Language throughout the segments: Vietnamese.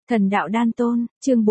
Thần đạo đan tôn, chương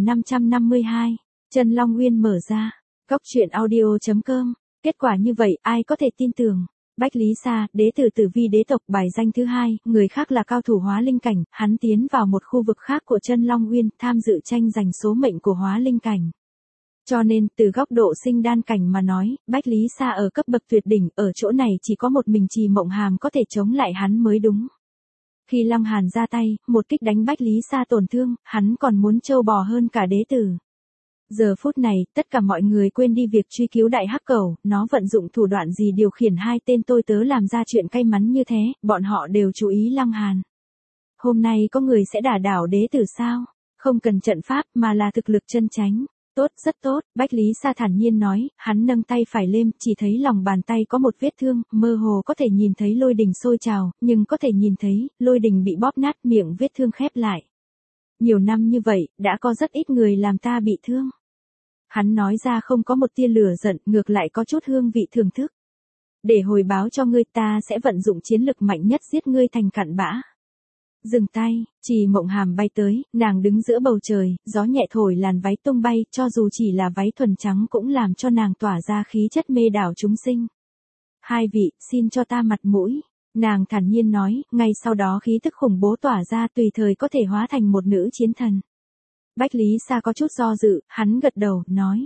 4552, Chân Long Uyên mở ra. Góc truyện audio.com. Kết quả như vậy ai có thể tin tưởng. Bách Lý Sa, đế tử Tử Vi đế tộc bài danh thứ hai, người khác là cao thủ hóa linh cảnh, hắn tiến vào một khu vực khác của Chân Long Uyên, tham dự tranh giành số mệnh của hóa linh cảnh. Cho nên, từ góc độ sinh đan cảnh mà nói, Bách Lý Sa ở cấp bậc tuyệt đỉnh, ở chỗ này chỉ có một mình Trì Mộng Hàm có thể chống lại hắn mới đúng. Khi Lăng Hàn ra tay, một kích đánh Bách Lý Sa tổn thương, hắn còn muốn trâu bò hơn cả đế tử. Giờ phút này, tất cả mọi người quên đi việc truy cứu đại hắc cẩu, nó vận dụng thủ đoạn gì điều khiển hai tên tôi tớ làm ra chuyện cay mắn như thế, bọn họ đều chú ý Lăng Hàn. Hôm nay có người sẽ đả đảo đế tử sao? Không cần trận pháp mà là thực lực chân chánh. Tốt, rất tốt, Bách Lý Sa thản nhiên nói, hắn nâng tay phải lên, chỉ thấy lòng bàn tay có một vết thương, mơ hồ có thể nhìn thấy lôi đình sôi trào, nhưng có thể nhìn thấy, lôi đình bị bóp nát, miệng vết thương khép lại. Nhiều năm như vậy, đã có rất ít người làm ta bị thương. Hắn nói ra không có một tia lửa giận, ngược lại có chút hương vị thưởng thức. Để hồi báo cho ngươi, ta sẽ vận dụng chiến lực mạnh nhất giết ngươi thành cặn bã. Dừng tay, Trì Mộng Hàm bay tới, nàng đứng giữa bầu trời, gió nhẹ thổi làn váy tung bay, cho dù chỉ là váy thuần trắng cũng làm cho nàng tỏa ra khí chất mê đảo chúng sinh. Hai vị, xin cho ta mặt mũi. Nàng thản nhiên nói, ngay sau đó khí tức khủng bố tỏa ra tùy thời có thể hóa thành một nữ chiến thần. Bách Lý Sa có chút do dự, hắn gật đầu, nói.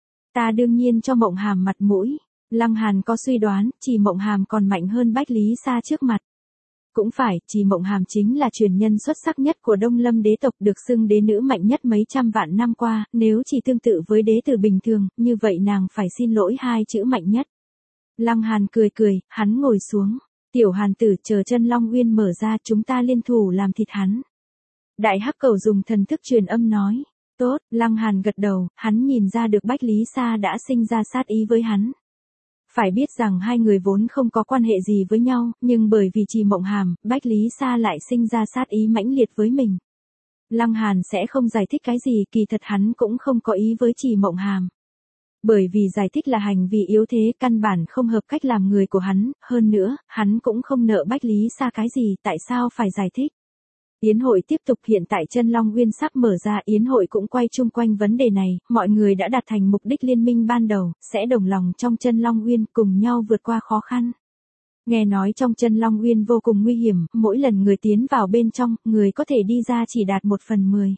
Ta đương nhiên cho Mộng Hàm mặt mũi. Lăng Hàn có suy đoán, Trì Mộng Hàm còn mạnh hơn Bách Lý Sa trước mặt. Cũng phải, Trì Mộng Hàm chính là truyền nhân xuất sắc nhất của Đông Lâm đế tộc, được xưng đế nữ mạnh nhất mấy trăm vạn năm qua, nếu chỉ tương tự với đế tử bình thường, như vậy nàng phải xin lỗi hai chữ mạnh nhất. Lăng Hàn cười cười, hắn ngồi xuống. Tiểu Hàn tử, chờ Chân Long Uyên mở ra, chúng ta liên thủ làm thịt hắn. Đại hắc cẩu dùng thần thức truyền âm nói. Tốt, Lăng Hàn gật đầu, hắn nhìn ra được Bách Lý Sa đã sinh ra sát ý với hắn. Phải biết rằng hai người vốn không có quan hệ gì với nhau, nhưng bởi vì Trì Mộng Hàm, Bách Lý Sa lại sinh ra sát ý mãnh liệt với mình. Lăng Hàn sẽ không giải thích cái gì, kỳ thật hắn cũng không có ý với Trì Mộng Hàm. Bởi vì giải thích là hành vi yếu thế, căn bản không hợp cách làm người của hắn, hơn nữa, hắn cũng không nợ Bách Lý Sa cái gì, tại sao phải giải thích. Yến hội tiếp tục, hiện tại Chân Long Uyên sắp mở ra, yến hội cũng quay chung quanh vấn đề này, mọi người đã đạt thành mục đích liên minh ban đầu, sẽ đồng lòng trong Chân Long Uyên cùng nhau vượt qua khó khăn. Nghe nói trong Chân Long Uyên vô cùng nguy hiểm, mỗi lần người tiến vào bên trong, người có thể đi ra chỉ đạt 1/10.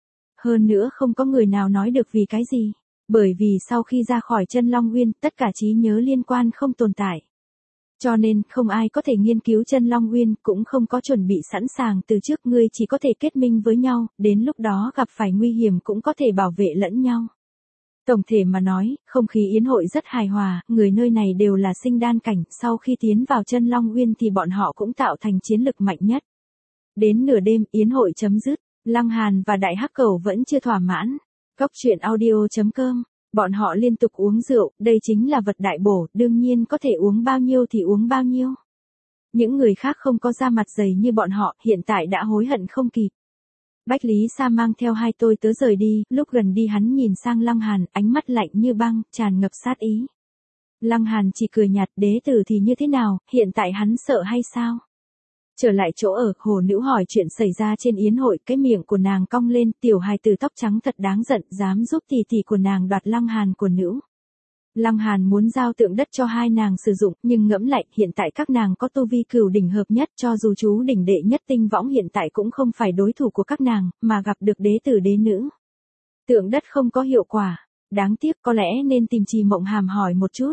Hơn nữa không có người nào nói được vì cái gì, bởi vì sau khi ra khỏi Chân Long Uyên, tất cả trí nhớ liên quan không tồn tại. Cho nên, không ai có thể nghiên cứu Chân Long Uyên, cũng không có chuẩn bị sẵn sàng từ trước, ngươi chỉ có thể kết minh với nhau, đến lúc đó gặp phải nguy hiểm cũng có thể bảo vệ lẫn nhau. Tổng thể mà nói, không khí yến hội rất hài hòa, người nơi này đều là sinh đan cảnh, sau khi tiến vào Chân Long Uyên thì bọn họ cũng tạo thành chiến lực mạnh nhất. Đến nửa đêm, yến hội chấm dứt, Lăng Hàn và Đại Hắc Cẩu vẫn chưa thỏa mãn. Góc truyện audio.com. Bọn họ liên tục uống rượu, đây chính là vật đại bổ, đương nhiên có thể uống bao nhiêu thì uống bao nhiêu. Những người khác không có da mặt dày như bọn họ, hiện tại đã hối hận không kịp. Bách Lý Sa mang theo hai tôi tớ rời đi, lúc gần đi hắn nhìn sang Lăng Hàn, ánh mắt lạnh như băng, tràn ngập sát ý. Lăng Hàn chỉ cười nhạt, đế tử thì như thế nào, hiện tại hắn sợ hay sao? Trở lại chỗ ở, hồ nữ hỏi chuyện xảy ra trên yến hội, cái miệng của nàng cong lên, tiểu hài tử tóc trắng thật đáng giận, dám giúp tỷ tỷ của nàng đoạt Lăng Hàn của nữ. Lăng Hàn muốn giao tượng đất cho hai nàng sử dụng, nhưng ngẫm lại, hiện tại các nàng có tu vi cửu đỉnh hợp nhất, cho dù chú đỉnh đệ nhất tinh võng hiện tại cũng không phải đối thủ của các nàng, mà gặp được đế tử đế nữ. Tượng đất không có hiệu quả, đáng tiếc, có lẽ nên tìm Trì Mộng Hàm hỏi một chút.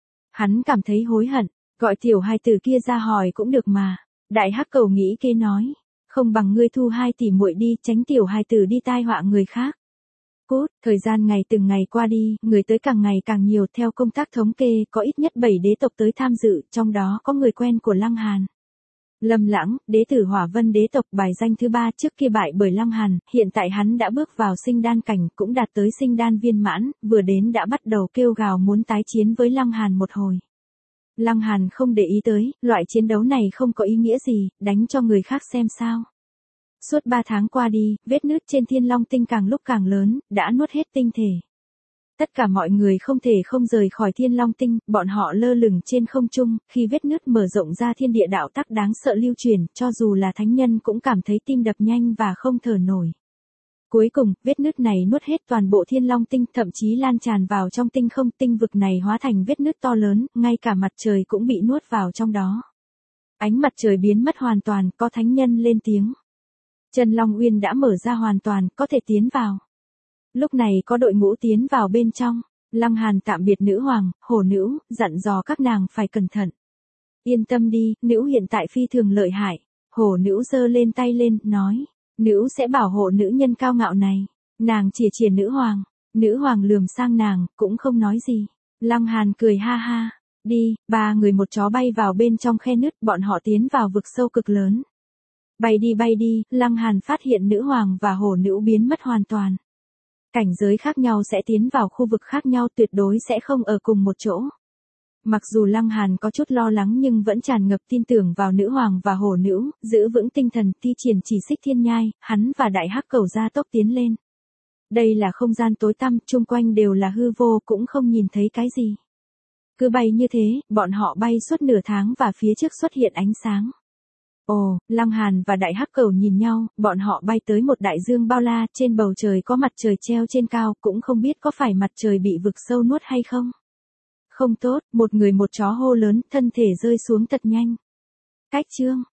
Hắn cảm thấy hối hận, gọi tiểu hài tử kia ra hỏi cũng được mà. Đại Hắc Cẩu nghĩ kế nói, không bằng ngươi thu hai tỷ muội đi, tránh tiểu hài tử đi tai họa người khác. Cút, thời gian ngày từng ngày qua đi, người tới càng ngày càng nhiều, theo công tác thống kê, có ít nhất 7 đế tộc tới tham dự, trong đó có người quen của Lăng Hàn. Lâm Lãng, đế tử Hỏa Vân đế tộc bài danh thứ 3, trước kia bại bởi Lăng Hàn, hiện tại hắn đã bước vào sinh đan cảnh, cũng đạt tới sinh đan viên mãn, vừa đến đã bắt đầu kêu gào muốn tái chiến với Lăng Hàn một hồi. Lăng Hàn không để ý tới, loại chiến đấu này không có ý nghĩa gì, đánh cho người khác xem sao. Suốt 3 tháng qua đi, vết nứt trên Thiên Long Tinh càng lúc càng lớn, đã nuốt hết tinh thể. Tất cả mọi người không thể không rời khỏi Thiên Long Tinh, bọn họ lơ lửng trên không trung, khi vết nứt mở rộng ra thiên địa đạo tắc đáng sợ lưu truyền, cho dù là thánh nhân cũng cảm thấy tim đập nhanh và không thở nổi. Cuối cùng, vết nứt này nuốt hết toàn bộ Thiên Long tinh, thậm chí lan tràn vào trong tinh không, tinh vực này hóa thành vết nứt to lớn, ngay cả mặt trời cũng bị nuốt vào trong đó. Ánh mặt trời biến mất hoàn toàn, có thánh nhân lên tiếng. Chân Long Uyên đã mở ra hoàn toàn, có thể tiến vào. Lúc này có đội ngũ tiến vào bên trong. Lăng Hàn tạm biệt nữ hoàng, hổ nữ, dặn dò các nàng phải cẩn thận. Yên tâm đi, nữ hiện tại phi thường lợi hại. Hổ nữ giơ lên tay lên, nói. Nữ sẽ bảo hộ nữ nhân cao ngạo này. Nàng chìa nữ hoàng. Nữ hoàng lườm sang nàng, cũng không nói gì. Lăng Hàn cười ha ha. Đi, 3 người một chó bay vào bên trong khe nứt, bọn họ tiến vào vực sâu cực lớn. Bay đi, Lăng Hàn phát hiện nữ hoàng và hổ nữ biến mất hoàn toàn. Cảnh giới khác nhau sẽ tiến vào khu vực khác nhau, tuyệt đối sẽ không ở cùng một chỗ. Mặc dù Lăng Hàn có chút lo lắng nhưng vẫn tràn ngập tin tưởng vào nữ hoàng và hổ nữ, giữ vững tinh thần, thi triển chỉ xích thiên nhai, hắn và đại hắc cẩu gia tốc tiến lên. Đây là không gian tối tăm, chung quanh đều là hư vô, cũng không nhìn thấy cái gì. Cứ bay như thế, bọn họ bay suốt nửa tháng và phía trước xuất hiện ánh sáng. Ồ, Lăng Hàn và đại hắc cẩu nhìn nhau, bọn họ bay tới một đại dương bao la, trên bầu trời có mặt trời treo trên cao, cũng không biết có phải mặt trời bị vực sâu nuốt hay không. Không tốt, một người một chó hô lớn, thân thể rơi xuống thật nhanh. Cách chương